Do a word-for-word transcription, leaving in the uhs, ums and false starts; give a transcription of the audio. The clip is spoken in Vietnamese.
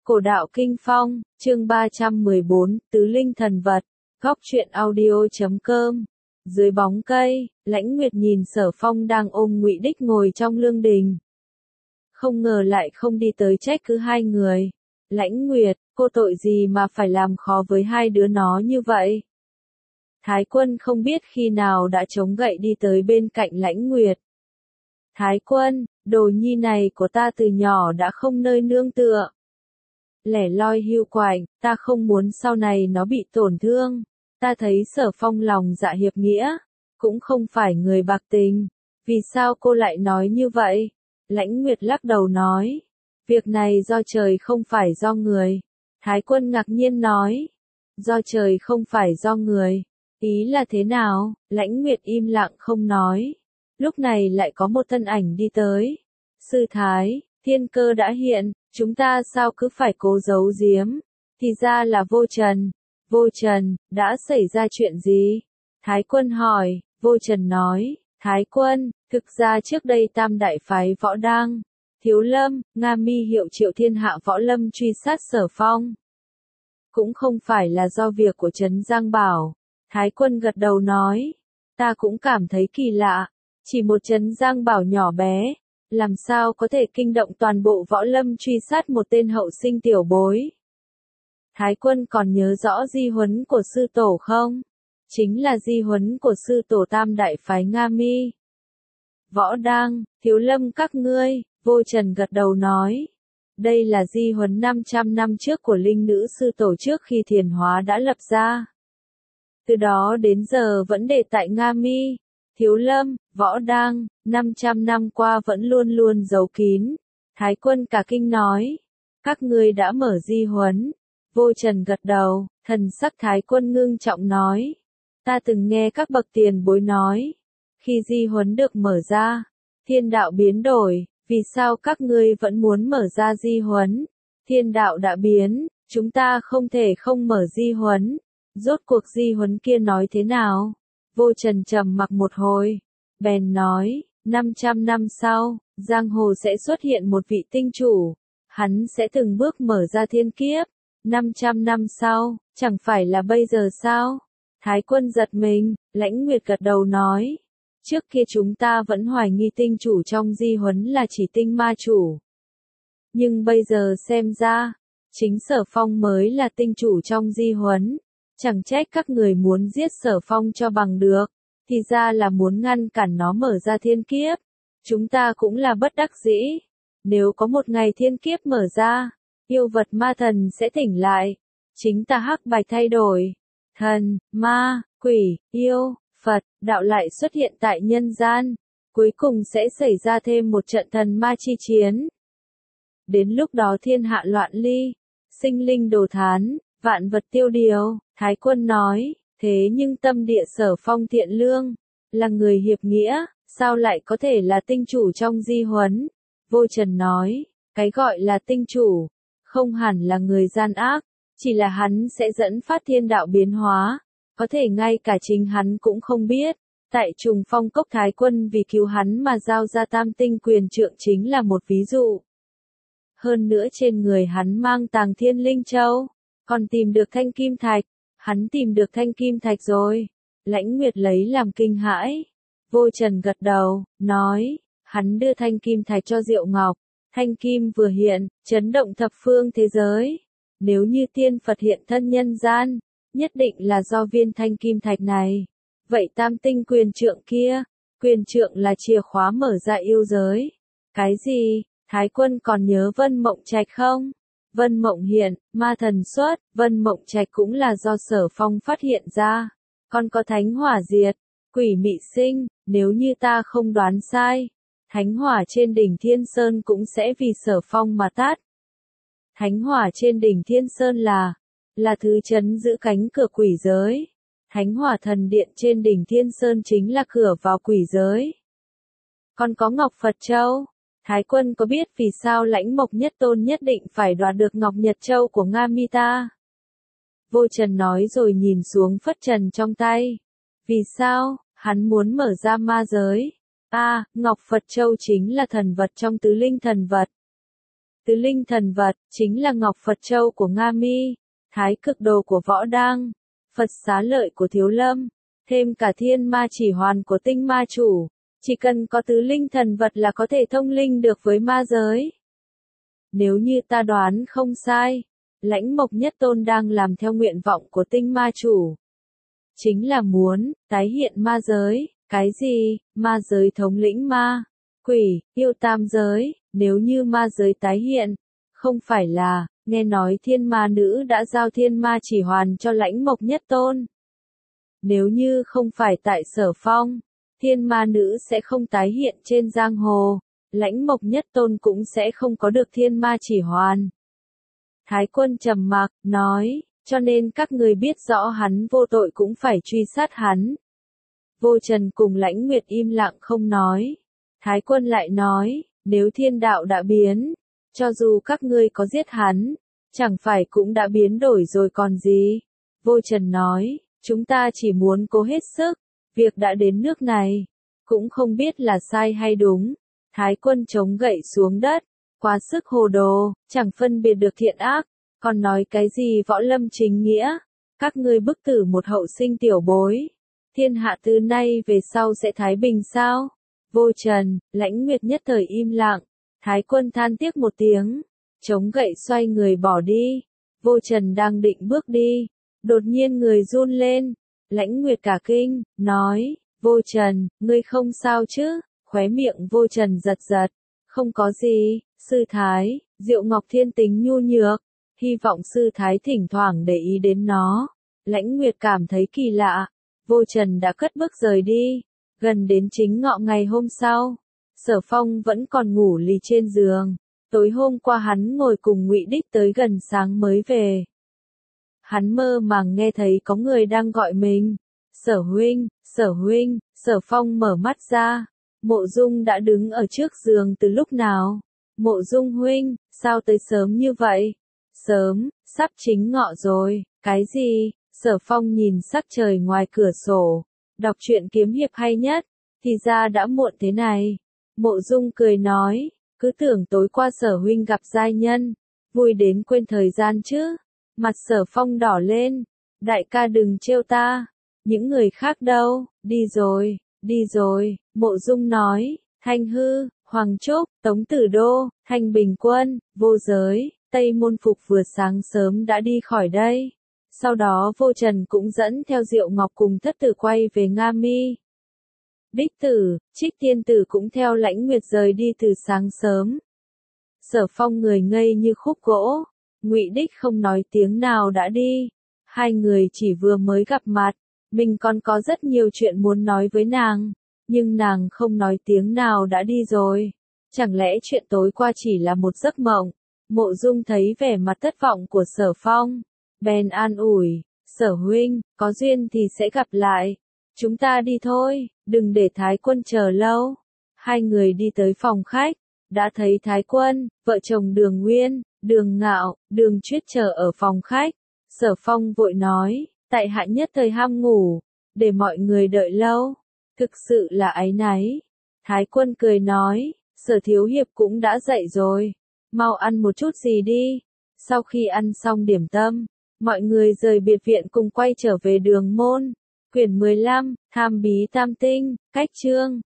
Cổ đạo Kinh Phong, chương ba trăm mười bốn, Tứ Linh Thần Vật, Góc truyện audio chấm com. Dưới bóng cây, Lãnh Nguyệt nhìn Sở Phong đang ôm Ngụy Đích ngồi trong lương đình. Không ngờ lại không đi tới trách cứ hai người. Lãnh Nguyệt, cô tội gì mà phải làm khó với hai đứa nó như vậy? Thái Quân không biết khi nào đã chống gậy đi tới bên cạnh Lãnh Nguyệt. Thái Quân, đồ nhi này của ta từ nhỏ đã không nơi nương tựa. Lẻ loi hưu quạnh, ta không muốn sau này nó bị tổn thương. Ta thấy Sở Phong lòng dạ hiệp nghĩa, cũng không phải người bạc tình. Vì sao cô lại nói như vậy? Lãnh Nguyệt lắc đầu nói. Việc này do trời không phải do người. Thái Quân ngạc nhiên nói. Do trời không phải do người. Ý là thế nào? Lãnh Nguyệt im lặng không nói. Lúc này lại có một thân ảnh đi tới. Sư Thái, thiên cơ đã hiện, chúng ta sao cứ phải cố giấu giếm? Thì ra là Vô Trần. Vô Trần, đã xảy ra chuyện gì? Thái Quân hỏi. Vô Trần nói. Thái Quân, thực ra trước đây tam đại phái Võ Đang, Thiếu Lâm, Nga Mi hiệu triệu thiên hạ võ lâm truy sát Sở Phong. Cũng không phải là do việc của Trấn Giang Bảo. Thái Quân gật đầu nói. Ta cũng cảm thấy kỳ lạ. Chỉ một Trấn Giang Bảo nhỏ bé, làm sao có thể kinh động toàn bộ võ lâm truy sát một tên hậu sinh tiểu bối. Thái Quân còn nhớ rõ di huấn của sư tổ không? Chính là di huấn của sư tổ tam đại phái Nga Mi. Võ Đang, Thiếu Lâm các ngươi, Vô Trần gật đầu nói. Đây là di huấn năm trăm năm trước của linh nữ sư tổ trước khi thiền hóa đã lập ra. Từ đó đến giờ vẫn để tại Nga Mi, Thiếu Lâm, Võ Đang, năm trăm năm qua vẫn luôn luôn giấu kín. Thái Quân cả kinh nói. Các ngươi đã mở di huấn. Vô Trần gật đầu, thần sắc Thái Quân ngưng trọng nói. Ta từng nghe các bậc tiền bối nói. Khi di huấn được mở ra, thiên đạo biến đổi. Vì sao các ngươi vẫn muốn mở ra di huấn? Thiên đạo đã biến, chúng ta không thể không mở di huấn. Rốt cuộc di huấn kia nói thế nào? Vô Trần trầm mặc một hồi, bèn nói, năm trăm năm sau, giang hồ sẽ xuất hiện một vị tinh chủ. Hắn sẽ từng bước mở ra thiên kiếp. năm trăm năm sau, chẳng phải là bây giờ sao? Thái Quân giật mình, Lãnh Nguyệt gật đầu nói. Trước kia chúng ta vẫn hoài nghi tinh chủ trong di huấn là chỉ tinh ma chủ. Nhưng bây giờ xem ra, chính Sở Phong mới là tinh chủ trong di huấn. Chẳng trách các người muốn giết Sở Phong cho bằng được. Thì ra là muốn ngăn cản nó mở ra thiên kiếp. Chúng ta cũng là bất đắc dĩ. Nếu có một ngày thiên kiếp mở ra, yêu vật ma thần sẽ tỉnh lại. Chính ta hắc bạch thay đổi. Thần, ma, quỷ, yêu, Phật, đạo lại xuất hiện tại nhân gian. Cuối cùng sẽ xảy ra thêm một trận thần ma chi chiến. Đến lúc đó thiên hạ loạn ly, sinh linh đồ thán, vạn vật tiêu điều. Thái Quân nói, thế nhưng tâm địa Sở Phong thiện lương, là người hiệp nghĩa, sao lại có thể là tinh chủ trong di huấn? Vô Trần nói, cái gọi là tinh chủ, không hẳn là người gian ác, chỉ là hắn sẽ dẫn phát thiên đạo biến hóa, có thể ngay cả chính hắn cũng không biết. Tại Trùng Phong Cốc Thái Quân vì cứu hắn mà giao ra tam tinh quyền trượng chính là một ví dụ. Hơn nữa trên người hắn mang tàng Thiên Linh Châu, còn tìm được thanh kim thạch. Hắn tìm được thanh kim thạch rồi. Lãnh Nguyệt lấy làm kinh hãi. Vô Trần gật đầu, nói, hắn đưa thanh kim thạch cho Diệu Ngọc. Thanh kim vừa hiện, chấn động thập phương thế giới. Nếu như tiên Phật hiện thân nhân gian, nhất định là do viên thanh kim thạch này. Vậy tam tinh quyền trượng kia, quyền trượng là chìa khóa mở ra yêu giới. Cái gì? Thái Quân còn nhớ Vân Mộng Trạch không? Vân Mộng hiện, ma thần xuất, Vân Mộng Trạch cũng là do Sở Phong phát hiện ra. Còn có thánh hỏa diệt, quỷ mị sinh, nếu như ta không đoán sai. Thánh hỏa trên đỉnh Thiên Sơn cũng sẽ vì Sở Phong mà tắt. Thánh hỏa trên đỉnh Thiên Sơn là, là thứ trấn giữ cánh cửa quỷ giới. Thánh hỏa thần điện trên đỉnh Thiên Sơn chính là cửa vào quỷ giới. Còn có Ngọc Phật Châu. Thái Quân có biết vì sao Lãnh Mộc Nhất Tôn nhất định phải đoạt được Ngọc Nhật Châu của Nga Mi ta? Vô Trần nói rồi nhìn xuống phất trần trong tay. Vì sao? Hắn muốn mở ra ma giới. A, à, Ngọc Phật Châu chính là thần vật trong tứ linh thần vật. Tứ linh thần vật, chính là Ngọc Phật Châu của Nga Mi, Thái Cực Đồ của Võ Đăng, Phật Xá Lợi của Thiếu Lâm, thêm cả Thiên Ma Chỉ Hoàn của Tinh Ma Chủ. Chỉ cần có tứ linh thần vật là có thể thông linh được với ma giới. Nếu như ta đoán không sai, Lãnh Mộc Nhất Tôn đang làm theo nguyện vọng của Tinh Ma Chủ. Chính là muốn, tái hiện ma giới, cái gì, ma giới thống lĩnh ma, quỷ, yêu tam giới, nếu như ma giới tái hiện, không phải là, nghe nói thiên ma nữ đã giao thiên ma chỉ hoàn cho Lãnh Mộc Nhất Tôn. Nếu như không phải tại Sở Phong, thiên ma nữ sẽ không tái hiện trên giang hồ, Lãnh Mộc Nhất Tôn cũng sẽ không có được thiên ma chỉ hoàn. Thái Quân trầm mặc, nói, cho nên các người biết rõ hắn vô tội cũng phải truy sát hắn. Vô Trần cùng Lãnh Nguyệt im lặng không nói. Thái Quân lại nói, nếu thiên đạo đã biến, cho dù các ngươi có giết hắn, chẳng phải cũng đã biến đổi rồi còn gì. Vô Trần nói, chúng ta chỉ muốn cố hết sức, việc đã đến nước này, cũng không biết là sai hay đúng. Thái Quân chống gậy xuống đất, quá sức hồ đồ, chẳng phân biệt được thiện ác, còn nói cái gì võ lâm chính nghĩa, các ngươi bức tử một hậu sinh tiểu bối, thiên hạ từ nay về sau sẽ thái bình sao? Vô Trần, Lãnh Nguyệt nhất thời im lặng, Thái Quân than tiếc một tiếng, chống gậy xoay người bỏ đi. Vô Trần đang định bước đi, đột nhiên người run lên, Lãnh Nguyệt cả kinh, nói, Vô Trần, ngươi không sao chứ? Khóe miệng Vô Trần giật giật, không có gì, sư thái, Diệu Ngọc Thiên tính nhu nhược, hy vọng sư thái thỉnh thoảng để ý đến nó. Lãnh Nguyệt cảm thấy kỳ lạ, Vô Trần đã cất bước rời đi, gần đến chính ngọ ngày hôm sau, Sở Phong vẫn còn ngủ lì trên giường, tối hôm qua hắn ngồi cùng Ngụy Đích tới gần sáng mới về. Hắn mơ màng nghe thấy có người đang gọi mình, Sở huynh, Sở huynh, Sở Phong mở mắt ra, Mộ Dung đã đứng ở trước giường từ lúc nào. Mộ Dung huynh, sao tới sớm như vậy? Sớm, sắp chính ngọ rồi, cái gì? Sở Phong nhìn sắc trời ngoài cửa sổ, đọc truyện kiếm hiệp hay nhất, thì ra đã muộn thế này. Mộ Dung cười nói, cứ tưởng tối qua Sở huynh gặp giai nhân, vui đến quên thời gian chứ. Mặt Sở Phong đỏ lên, đại ca đừng trêu ta, những người khác đâu, đi rồi, đi rồi. Mộ Dung nói, Thanh Hư, Hoàng Trúc, Tống Tử Đô, Thanh Bình Quân, Vô Giới, Tây Môn Phục vừa sáng sớm đã đi khỏi đây. Sau đó Vô Trần cũng dẫn theo Diệu Ngọc cùng thất tử quay về Nga Mi. Đích Tử, Trích Tiên Tử cũng theo Lãnh Nguyệt rời đi từ sáng sớm. Sở Phong người ngây như khúc gỗ, Ngụy Đích không nói tiếng nào đã đi. Hai người chỉ vừa mới gặp mặt, mình còn có rất nhiều chuyện muốn nói với nàng, nhưng nàng không nói tiếng nào đã đi rồi. Chẳng lẽ chuyện tối qua chỉ là một giấc mộng? Mộ Dung thấy vẻ mặt thất vọng của Sở Phong, bèn an ủi, Sở huynh, có duyên thì sẽ gặp lại. Chúng ta đi thôi, đừng để Thái Quân chờ lâu. Hai người đi tới phòng khách, đã thấy Thái Quân, vợ chồng Đường Nguyên, Đường Ngạo, Đường Chuyết chờ ở phòng khách. Sở Phong vội nói, tại hạ nhất thời ham ngủ, để mọi người đợi lâu. Thực sự là áy náy. Thái Quân cười nói, Sở thiếu hiệp cũng đã dậy rồi, mau ăn một chút gì đi. Sau khi ăn xong điểm tâm, mọi người rời biệt viện cùng quay trở về Đường Môn. Quyển mười lăm, Tham Bí Tam Tinh, Cách Chương.